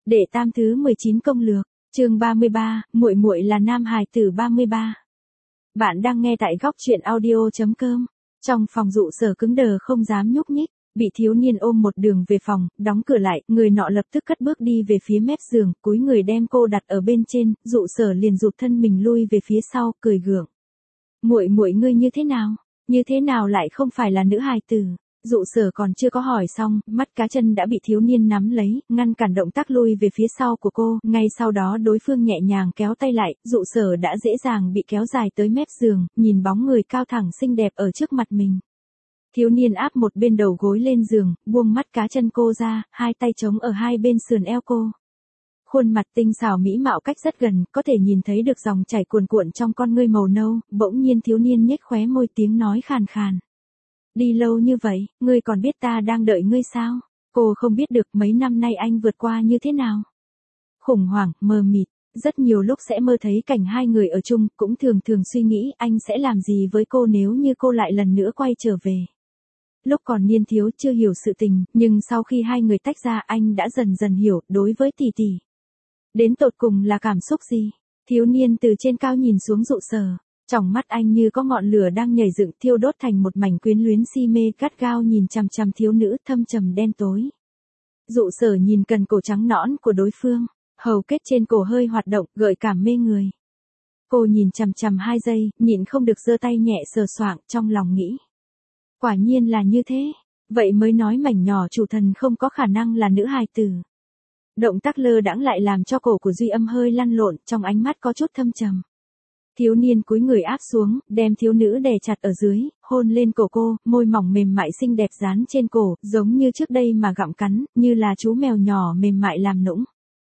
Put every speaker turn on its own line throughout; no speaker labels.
Đệ tam thứ 19 công lược, chương 33, muội muội là nam hài tử 33. Bạn đang nghe tại góc truyện audio.com. Trong phòng Dụ Sở cứng đờ không dám nhúc nhích, bị thiếu niên ôm một đường về phòng, đóng cửa lại, người nọ lập tức cất bước đi về phía mép giường, cúi người đem cô đặt ở bên trên, Dụ Sở liền rụt thân mình lui về phía sau, cười gượng. Muội muội ngươi như thế nào lại không phải là nữ hài tử? Dụ Sở còn chưa có hỏi xong, mắt cá chân đã bị thiếu niên nắm lấy, ngăn cản động tác lui về phía sau của cô, ngay sau đó đối phương nhẹ nhàng kéo tay lại, Dụ Sở đã dễ dàng bị kéo dài tới mép giường, nhìn bóng người cao thẳng xinh đẹp ở trước mặt mình. Thiếu niên áp một bên đầu gối lên giường, buông mắt cá chân cô ra, hai tay chống ở hai bên sườn eo cô. Khuôn mặt tinh xảo mỹ mạo cách rất gần, có thể nhìn thấy được dòng chảy cuồn cuộn trong con ngươi màu nâu, bỗng nhiên thiếu niên nhếch khóe môi tiếng nói khàn khàn. Đi lâu như vậy, ngươi còn biết ta đang đợi ngươi sao? Cô không biết được mấy năm nay anh vượt qua như thế nào. Khủng hoảng, mờ mịt, rất nhiều lúc sẽ mơ thấy cảnh hai người ở chung, cũng thường suy nghĩ anh sẽ làm gì với cô nếu như cô lại lần nữa quay trở về. Lúc còn niên thiếu chưa hiểu sự tình, nhưng sau khi hai người tách ra anh đã dần dần hiểu, đối với tỷ tỷ. Đến tột cùng là cảm xúc gì? Thiếu niên từ trên cao nhìn xuống Dụ Sở. Trong mắt anh như có ngọn lửa đang nhảy dựng thiêu đốt thành một mảnh quyến luyến si mê gắt gao nhìn chằm chằm thiếu nữ thâm trầm đen tối. Dụ Sở nhìn cần cổ trắng nõn của đối phương, hầu kết trên cổ hơi hoạt động gợi cảm mê người. Cô nhìn chằm chằm 2 giây, nhịn không được giơ tay nhẹ sờ soạng trong lòng nghĩ. Quả nhiên là như thế, vậy mới nói mảnh nhỏ chủ thần không có khả năng là nữ hài tử. Động tác lơ đãng lại làm cho cổ của Duy Âm hơi lăn lộn, trong ánh mắt có chút thâm trầm. Thiếu niên cúi người áp xuống, đem thiếu nữ đè chặt ở dưới, hôn lên cổ cô, môi mỏng mềm mại xinh đẹp dán trên cổ, giống như trước đây mà gặm cắn, như là chú mèo nhỏ mềm mại làm nũng.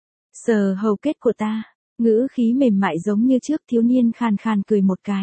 Sờ hầu kết của ta, ngữ khí mềm mại giống như trước, thiếu niên khàn khàn cười một cái.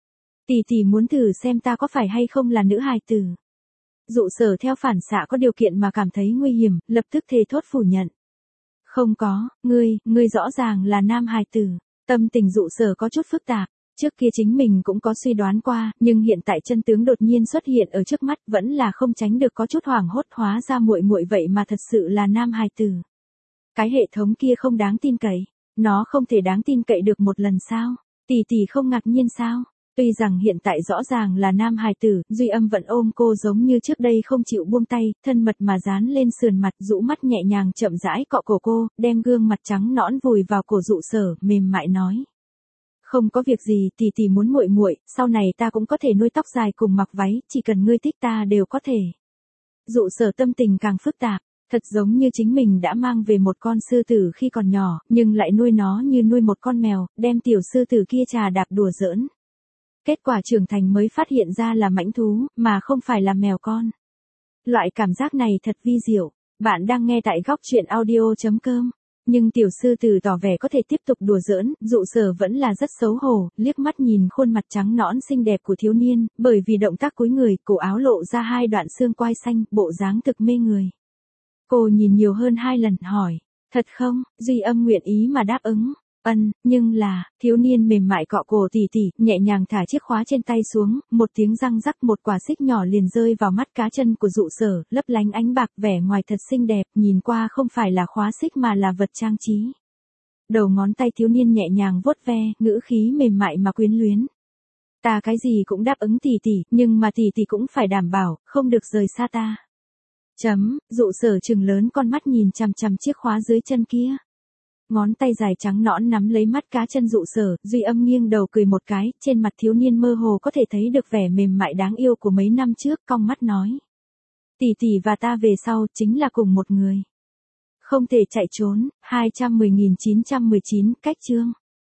Tỷ muốn thử xem ta có phải hay không là nữ hài tử. Dụ Sở theo phản xạ có điều kiện mà cảm thấy nguy hiểm, lập tức thề thốt phủ nhận. Không có, ngươi rõ ràng là nam hài tử. Tâm tình Dụ Sở có chút phức tạp, trước kia chính mình cũng có suy đoán qua, nhưng hiện tại chân tướng đột nhiên xuất hiện ở trước mắt, vẫn là không tránh được có chút hoảng hốt, hóa ra muội muội vậy mà thật sự là nam hài tử. Cái hệ thống kia không đáng tin cậy, nó không thể đáng tin cậy được một lần sao? Tỷ không ngạc nhiên sao? Tuy rằng hiện tại rõ ràng là nam hài tử, Duy Âm vẫn ôm cô giống như trước đây không chịu buông tay, thân mật mà dán lên sườn mặt, rũ mắt nhẹ nhàng chậm rãi cọ cổ cô, đem gương mặt trắng nõn vùi vào cổ Dụ Sở, mềm mại nói. Không có việc gì, tỷ muốn muội muội, sau này ta cũng có thể nuôi tóc dài cùng mặc váy, chỉ cần ngươi thích ta đều có thể. Dụ Sở tâm tình càng phức tạp, thật giống như chính mình đã mang về một con sư tử khi còn nhỏ, nhưng lại nuôi nó như nuôi một con mèo, đem tiểu sư tử kia trà đạp đùa giỡn. Kết quả trưởng thành mới phát hiện ra là mãnh thú, mà không phải là mèo con. Loại cảm giác này thật vi diệu. Bạn đang nghe tại góc truyện audio.com. Nhưng tiểu sư tử tỏ vẻ có thể tiếp tục đùa giỡn, Dụ Sở vẫn là rất xấu hổ, liếc mắt nhìn khuôn mặt trắng nõn xinh đẹp của thiếu niên, bởi vì động tác cúi người, cổ áo lộ ra 2 đoạn xương quai xanh, bộ dáng thực mê người. Cô nhìn nhiều hơn 2 lần, hỏi, thật không? Duy Âm nguyện ý mà đáp ứng. Nhưng là, thiếu niên mềm mại cọ cổ tỷ, nhẹ nhàng thả chiếc khóa trên tay xuống, một tiếng răng rắc, một quả xích nhỏ liền rơi vào mắt cá chân của Dụ Sở, lấp lánh ánh bạc, vẻ ngoài thật xinh đẹp, nhìn qua không phải là khóa xích mà là vật trang trí. Đầu ngón tay thiếu niên nhẹ nhàng vuốt ve, ngữ khí mềm mại mà quyến luyến. Ta cái gì cũng đáp ứng tỷ, nhưng mà tỷ cũng phải đảm bảo, không được rời xa ta. Dụ Sở trừng lớn con mắt nhìn chằm chằm chiếc khóa dưới chân kia. Ngón tay dài trắng nõn nắm lấy mắt cá chân Dụ Sở, Duy Âm nghiêng đầu cười một cái, trên mặt thiếu niên mơ hồ có thể thấy được vẻ mềm mại đáng yêu của mấy năm trước, cong mắt nói. Tỷ và ta về sau chính là cùng một người. Không thể chạy trốn. 210.919 cách chương.